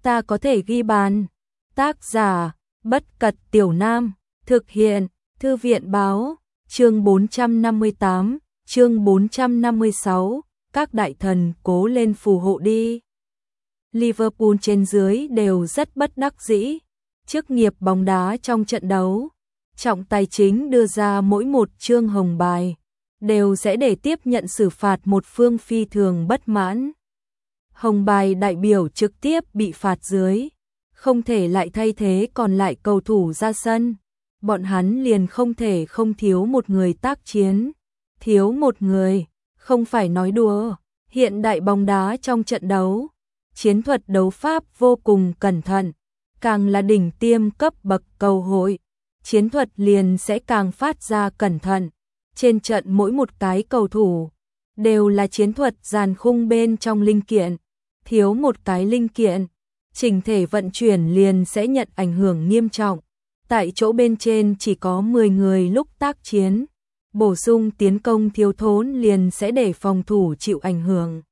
ta có thể ghi bàn. Tác giả, Bất Cật Tiểu Nam, thực hiện, Thư viện báo, chương 458, chương 456, các đại thần cố lên phù hộ đi. Liverpool trên dưới đều rất bất đắc dĩ, chức nghiệp bóng đá trong trận đấu, trọng tài chính đưa ra mỗi một chương hồng bài, đều sẽ để tiếp nhận xử phạt một phương phi thường bất mãn. Hồng bài đại biểu trực tiếp bị phạt dưới, không thể lại thay thế còn lại cầu thủ ra sân. Bọn hắn liền không thể không thiếu một người tác chiến. Thiếu một người, không phải nói đùa. Hiện đại bóng đá trong trận đấu, chiến thuật đấu pháp vô cùng cẩn thận. Càng là đỉnh tiêm cấp bậc cầu hội, chiến thuật liền sẽ càng phát ra cẩn thận. Trên trận mỗi một cái cầu thủ, đều là chiến thuật dàn khung bên trong linh kiện. Thiếu một cái linh kiện, chỉnh thể vận chuyển liền sẽ nhận ảnh hưởng nghiêm trọng. Tại chỗ bên trên chỉ có 10 người lúc tác chiến, bổ sung tiến công thiếu thốn liền sẽ để phòng thủ chịu ảnh hưởng.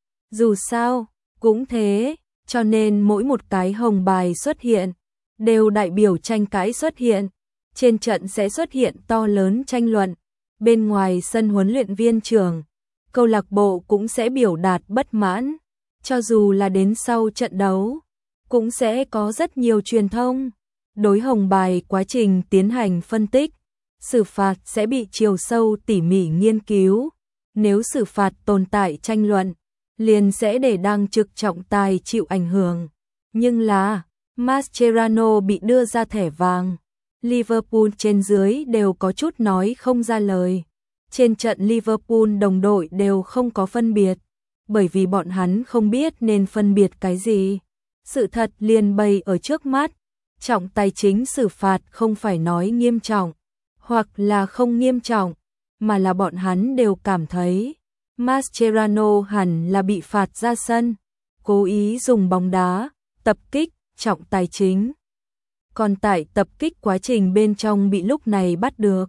Dù sao, cũng thế, cho nên mỗi một cái hồng bài xuất hiện, đều đại biểu tranh cãi xuất hiện. Trên trận sẽ xuất hiện to lớn tranh luận, bên ngoài sân huấn luyện viên trưởng, câu lạc bộ cũng sẽ biểu đạt bất mãn. Cho dù là đến sau trận đấu, cũng sẽ có rất nhiều truyền thông. Đối hồng bài quá trình tiến hành phân tích, xử phạt sẽ bị chiều sâu tỉ mỉ nghiên cứu. Nếu xử phạt tồn tại tranh luận, liền sẽ để đang trực trọng tài chịu ảnh hưởng. Nhưng là, Mascherano bị đưa ra thẻ vàng. Liverpool trên dưới đều có chút nói không ra lời. Trên trận Liverpool đồng đội đều không có phân biệt, bởi vì bọn hắn không biết nên phân biệt cái gì. Sự thật liền bày ở trước mắt, trọng tài chính xử phạt không phải nói nghiêm trọng, hoặc là không nghiêm trọng, mà là bọn hắn đều cảm thấy Mascherano hẳn là bị phạt ra sân, cố ý dùng bóng đá, tập kích, trọng tài chính. Còn tại tập kích quá trình bên trong bị lúc này bắt được.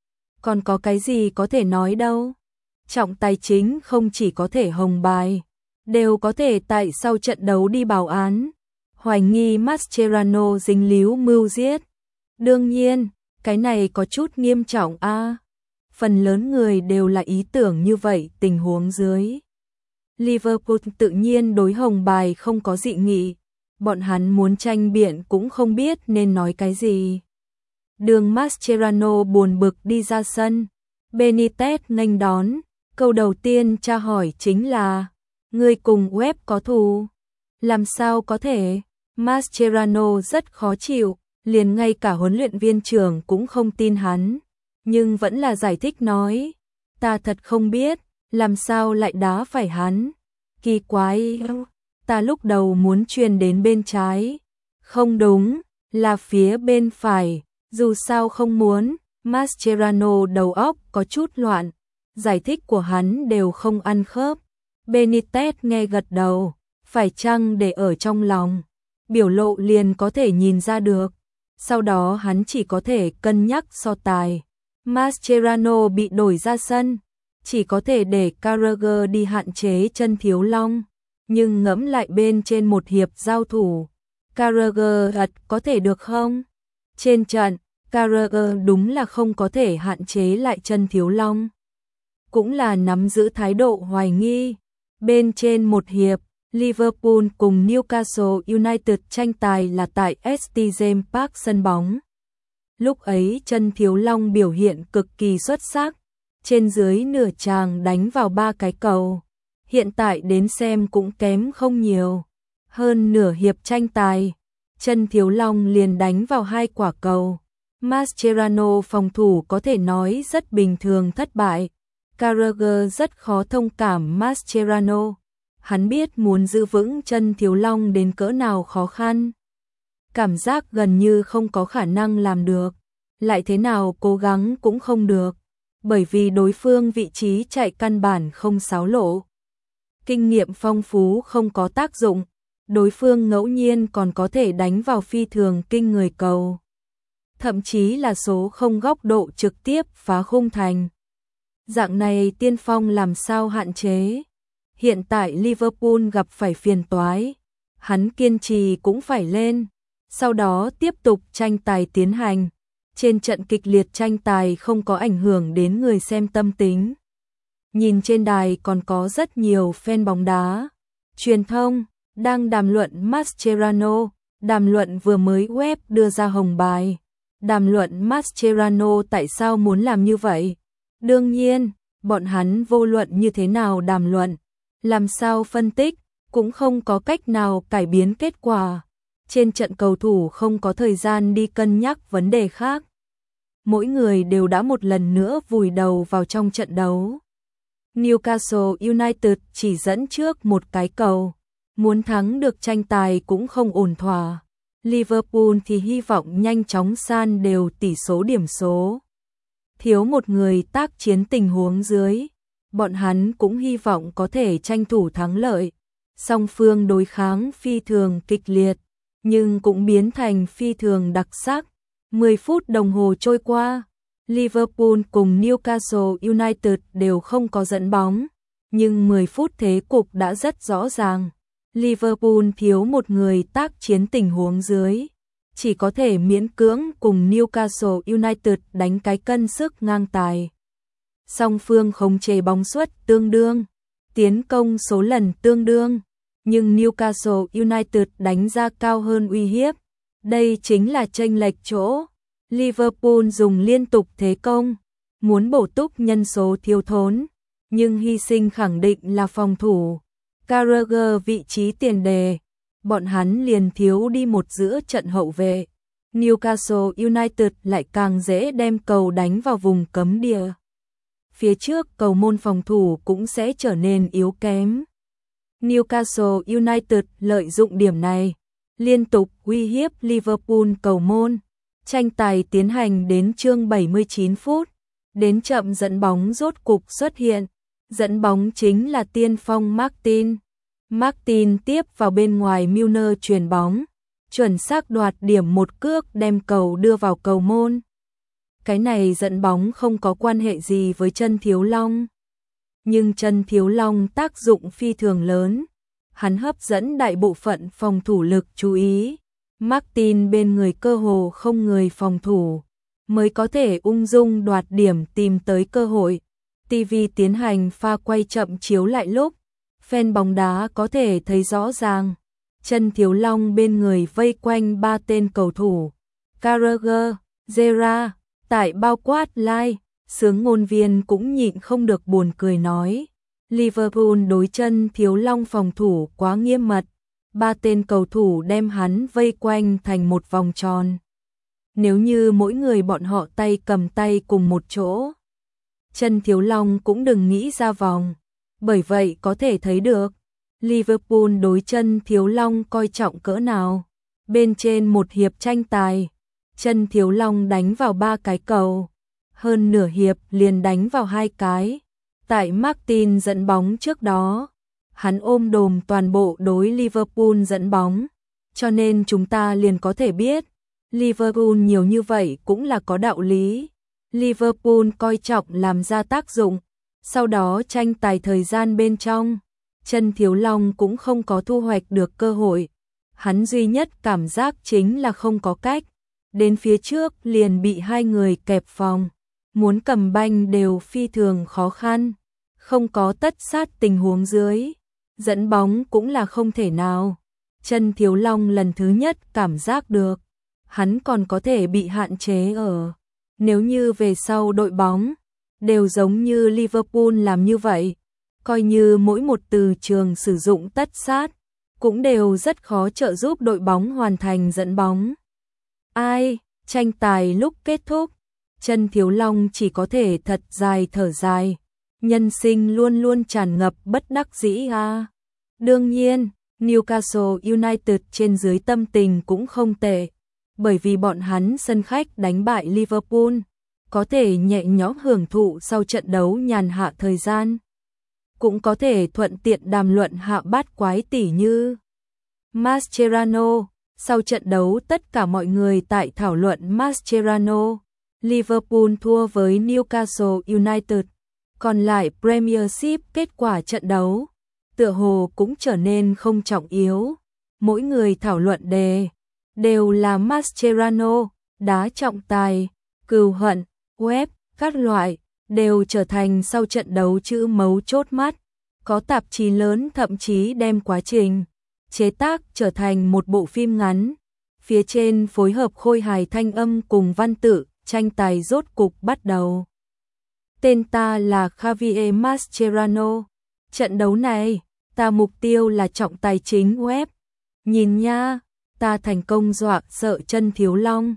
Còn có cái gì có thể nói đâu. Trọng tài chính không chỉ có thể hồng bài, đều có thể tại sau trận đấu đi báo án, hoài nghi Mascherano dính líu mưu giết. Đương nhiên, cái này có chút nghiêm trọng a. Phần lớn người đều là ý tưởng như vậy tình huống dưới. Liverpool tự nhiên đối hồng bài không có dị nghị, bọn hắn muốn tranh biện cũng không biết nên nói cái gì. Đường Mascherano buồn bực đi ra sân, Benitez nghênh đón, câu đầu tiên tra hỏi chính là: "Ngươi cùng web có thù?" "Làm sao có thể?" Mascherano rất khó chịu, liền ngay cả huấn luyện viên trưởng cũng không tin hắn, nhưng vẫn là giải thích nói: "Ta thật không biết, làm sao lại đá phải hắn? Kỳ quái, ta lúc đầu muốn chuyền đến bên trái." "Không đúng, là phía bên phải." "Dù sao không muốn." Mascherano đầu óc có chút loạn, giải thích của hắn đều không ăn khớp. Benitez nghe gật đầu, phải chăng để ở trong lòng, biểu lộ liền có thể nhìn ra được. Sau đó hắn chỉ có thể cân nhắc so tài. Mascherano bị đổi ra sân, chỉ có thể để Carragher đi hạn chế chân Thiếu Long. Nhưng ngẫm lại bên trên một hiệp giao thủ, Carragher có thể được không? Trên trận, Carragher đúng là không có thể hạn chế lại chân Thiếu Long. Cũng là nắm giữ thái độ hoài nghi. Bên trên một hiệp, Liverpool cùng Newcastle United tranh tài là tại St James Park sân bóng. Lúc ấy chân Thiếu Long biểu hiện cực kỳ xuất sắc, trên dưới nửa tràng đánh vào 3 cái cầu. Hiện tại đến xem cũng kém không nhiều. Hơn nửa hiệp tranh tài, chân Thiếu Long liền đánh vào 2 quả cầu. Mascherano phòng thủ có thể nói rất bình thường thất bại. Carragher rất khó thông cảm Mascherano. Hắn biết muốn giữ vững chân Thiếu Long đến cỡ nào khó khăn. Cảm giác gần như không có khả năng làm được. Lại thế nào cố gắng cũng không được. Bởi vì đối phương vị trí chạy căn bản không xáo lộ. Kinh nghiệm phong phú không có tác dụng. Đối phương ngẫu nhiên còn có thể đánh vào phi thường kinh người cầu. Thậm chí là số không góc độ trực tiếp phá khung thành. Dạng này tiên phong làm sao hạn chế. Hiện tại Liverpool gặp phải phiền toái. hắn kiên trì cũng phải lên. Sau đó tiếp tục tranh tài tiến hành. Trên trận kịch liệt tranh tài không có ảnh hưởng đến người xem tâm tính. Nhìn trên đài còn có rất nhiều fan bóng đá. Truyền thông đang đàm luận Mascherano, đàm luận vừa mới web đưa ra hồng bài. Đàm luận Mascherano tại sao muốn làm như vậy. Đương nhiên, bọn hắn vô luận như thế nào đàm luận, làm sao phân tích, cũng không có cách nào cải biến kết quả. Trên trận cầu thủ không có thời gian đi cân nhắc vấn đề khác. Mỗi người đều đã một lần nữa vùi đầu vào trong trận đấu. Newcastle United chỉ dẫn trước một cái cầu. Muốn thắng được tranh tài cũng không ổn thỏa. Liverpool thì hy vọng nhanh chóng san đều tỷ số điểm số. Thiếu một người tác chiến tình huống dưới. Bọn hắn cũng hy vọng có thể tranh thủ thắng lợi. Song phương đối kháng phi thường kịch liệt, nhưng cũng biến thành phi thường đặc sắc. 10 phút đồng hồ trôi qua, Liverpool cùng Newcastle United đều không có dẫn bóng, nhưng 10 phút thế cục đã rất rõ ràng. Liverpool thiếu một người tác chiến tình huống dưới, chỉ có thể miễn cưỡng cùng Newcastle United đánh cái cân sức ngang tài. Song phương khống chế bóng suất tương đương, tiến công số lần tương đương, nhưng Newcastle United đánh ra cao hơn uy hiếp. Đây chính là chênh lệch chỗ. Liverpool dùng liên tục thế công, muốn bổ túc nhân số thiếu thốn, nhưng hy sinh khẳng định là phòng thủ. Carragher vị trí tiền đề, bọn hắn liền thiếu đi một giữa trận hậu vệ. Newcastle United lại càng dễ đem cầu đánh vào vùng cấm địa. Phía trước cầu môn phòng thủ cũng sẽ trở nên yếu kém. Newcastle United lợi dụng điểm này, liên tục uy hiếp Liverpool cầu môn. Tranh tài tiến hành đến chương 79 phút, đến chậm dẫn bóng rốt cục xuất hiện. Dẫn bóng chính là tiên phong Martin. Martin tiếp vào bên ngoài Milner chuyền bóng, chuẩn xác đoạt điểm một cước đem cầu đưa vào cầu môn. Cái này dẫn bóng không có quan hệ gì với chân Thiếu Long. Nhưng chân Thiếu Long tác dụng phi thường lớn. Hắn hấp dẫn đại bộ phận phòng thủ lực chú ý. Martin bên người cơ hồ không người phòng thủ, mới có thể ung dung đoạt điểm tìm tới cơ hội. TV tiến hành pha quay chậm chiếu lại lúc, fan bóng đá có thể thấy rõ ràng. Chân Thiếu Long bên người vây quanh 3 tên cầu thủ. Carragher, Gerrard, tại bao quát Lai, sướng ngôn viên cũng nhịn không được buồn cười nói. Liverpool đối chân Thiếu Long phòng thủ quá nghiêm mật. 3 tên cầu thủ đem hắn vây quanh thành một vòng tròn. Nếu như mỗi người bọn họ tay cầm tay cùng một chỗ, chân Thiếu Long cũng đừng nghĩ ra vòng. Bởi vậy có thể thấy được, Liverpool đối chân Thiếu Long coi trọng cỡ nào. Bên trên một hiệp tranh tài, chân Thiếu Long đánh vào 3 cái cầu, hơn nửa hiệp liền đánh vào 2 cái. Tại Martin dẫn bóng trước đó, hắn ôm đồm toàn bộ đối Liverpool dẫn bóng, cho nên chúng ta liền có thể biết, Liverpool nhiều như vậy cũng là có đạo lý. Liverpool coi trọng làm ra tác dụng, sau đó tranh tài thời gian bên trong, chân Thiếu Long cũng không có thu hoạch được cơ hội. Hắn duy nhất cảm giác chính là không có cách, đến phía trước liền bị 2 người kẹp phòng, muốn cầm banh đều phi thường khó khăn, không có tất sát tình huống dưới. Dẫn bóng cũng là không thể nào. Chân Thiếu Long lần thứ nhất cảm giác được, hắn còn có thể bị hạn chế ở. Nếu như về sau đội bóng, đều giống như Liverpool làm như vậy, coi như mỗi một từ trường sử dụng tất sát, cũng đều rất khó trợ giúp đội bóng hoàn thành dẫn bóng. Tranh tài lúc kết thúc, chân Thiếu Long chỉ có thể thật dài thở dài. Nhân sinh luôn luôn tràn ngập bất đắc dĩ a. Đương nhiên, Newcastle United trên dưới tâm tình cũng không tệ, bởi vì bọn hắn sân khách đánh bại Liverpool, có thể nhẹ nhõm hưởng thụ sau trận đấu nhàn hạ thời gian, cũng có thể thuận tiện đàm luận hạ bát quái tỉ như Mascherano. Sau trận đấu tất cả mọi người tại thảo luận Mascherano. Liverpool thua với Newcastle United. Còn lại Premiership kết quả trận đấu, tựa hồ cũng trở nên không trọng yếu. mỗi người thảo luận đề đều là Mascherano, đá trọng tài, cừu hận, web, các loại, đều trở thành sau trận đấu chữ mấu chốt mắt. Có tạp chí lớn thậm chí đem quá trình chế tác trở thành một bộ phim ngắn. Phía trên phối hợp khôi hài thanh âm cùng văn tự, tranh tài rốt cục bắt đầu. Tên ta là Javier Mascherano. Trận đấu này, ta mục tiêu là trọng tài chính web. Nhìn nha, ta thành công dọa sợ chân Thiếu Long.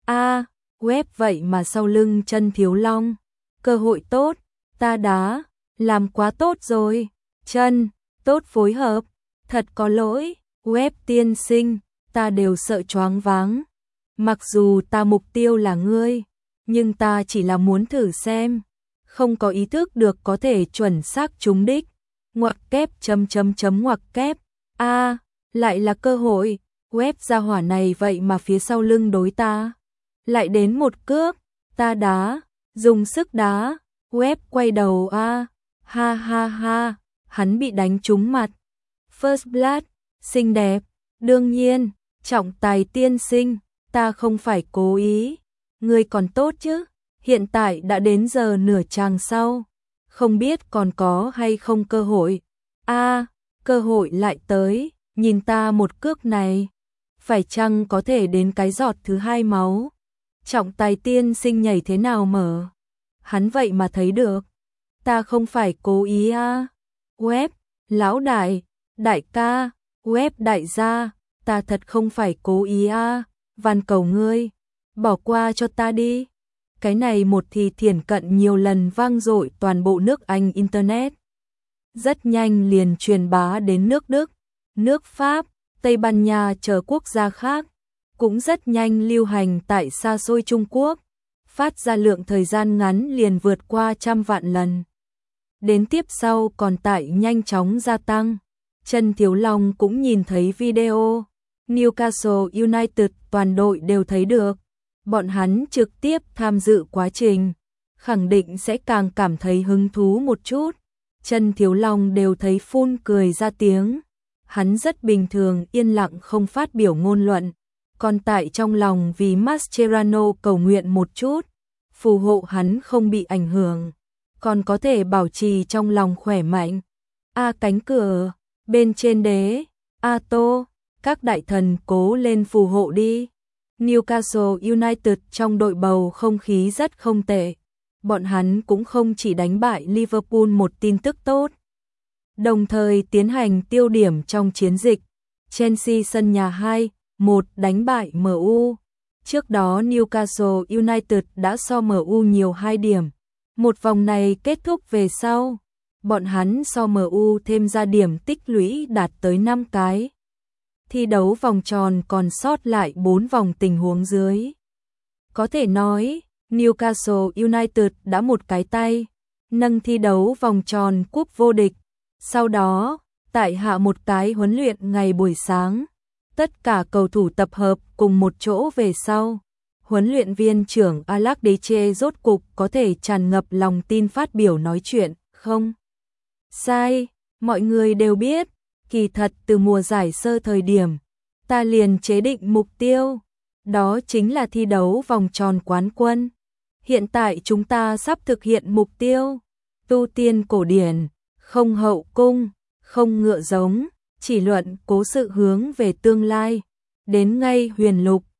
Web vậy mà sau lưng chân Thiếu Long. Cơ hội tốt, ta đá, làm quá tốt rồi. Chân, tốt phối hợp, thật có lỗi, web tiên sinh, ta đều sợ choáng váng. Mặc dù ta mục tiêu là ngươi, nhưng ta chỉ là muốn thử xem. Không có ý thức được có thể chuẩn xác trúng đích. Ngoặc kép ngoặc kép. Lại là cơ hội, web gia hỏa này vậy mà phía sau lưng đối ta. Lại đến một cước, ta đá, dùng sức đá, web quay đầu ha ha ha, hắn bị đánh trúng mặt. First blood, xinh đẹp, đương nhiên, trọng tài tiên sinh, ta không phải cố ý, ngươi còn tốt chứ, hiện tại đã đến giờ nửa chàng sau, không biết còn có hay không cơ hội. Cơ hội lại tới, nhìn ta một cước này, phải chăng có thể đến cái giọt thứ hai máu. Trọng tài tiên sinh nhảy thế nào mở? Hắn vậy mà thấy được. Ta không phải cố ý Web, lão đại ca, web đại gia, ta thật không phải cố ý van cầu ngươi, bỏ qua cho ta đi. Cái này một thì thiển cận nhiều lần vang dội toàn bộ nước Anh Internet. Rất nhanh liền truyền bá đến nước Đức, nước Pháp, Tây Ban Nha chờ quốc gia khác. Cũng rất nhanh lưu hành tại xa xôi Trung Quốc, phát ra lượng thời gian ngắn liền vượt qua 100 vạn lần. Đến tiếp sau còn tại nhanh chóng gia tăng. Chân Thiếu Long cũng nhìn thấy video. Newcastle United toàn đội đều thấy được. Bọn hắn trực tiếp tham dự quá trình, khẳng định sẽ càng cảm thấy hứng thú một chút. Chân Thiếu Long đều thấy phun cười ra tiếng. Hắn rất bình thường yên lặng không phát biểu ngôn luận. Còn tại trong lòng vì Mascherano cầu nguyện một chút, phù hộ hắn không bị ảnh hưởng, còn có thể bảo trì trong lòng khỏe mạnh. Cánh cửa, bên trên đế, Tô, các đại thần cố lên phù hộ đi. Newcastle United trong đội bầu không khí rất không tệ. Bọn hắn cũng không chỉ đánh bại Liverpool một tin tức tốt, đồng thời tiến hành tiêu điểm trong chiến dịch. Chelsea sân nhà 2-1 đánh bại MU. Trước đó Newcastle United đã so MU nhiều 2 điểm. Một vòng này kết thúc về sau, bọn hắn so MU thêm ra điểm tích lũy đạt tới 5 cái. Thi đấu vòng tròn còn sót lại 4 vòng tình huống dưới. Có thể nói, Newcastle United đã một cái tay nâng thi đấu vòng tròn cúp vô địch. Sau đó, tại hạ một cái huấn luyện ngày buổi sáng, tất cả cầu thủ tập hợp cùng một chỗ về sau. Huấn luyện viên trưởng Alex Deche rốt cục có thể tràn ngập lòng tin phát biểu nói chuyện, không? Sai, mọi người đều biết, kỳ thật từ mùa giải sơ thời điểm, ta liền chế định mục tiêu, đó chính là thi đấu vòng tròn quán quân. Hiện tại chúng ta sắp thực hiện mục tiêu, tu tiên cổ điển, không hậu cung, không ngựa giống, chỉ luận cố sự hướng về tương lai, đến ngay huyền lục.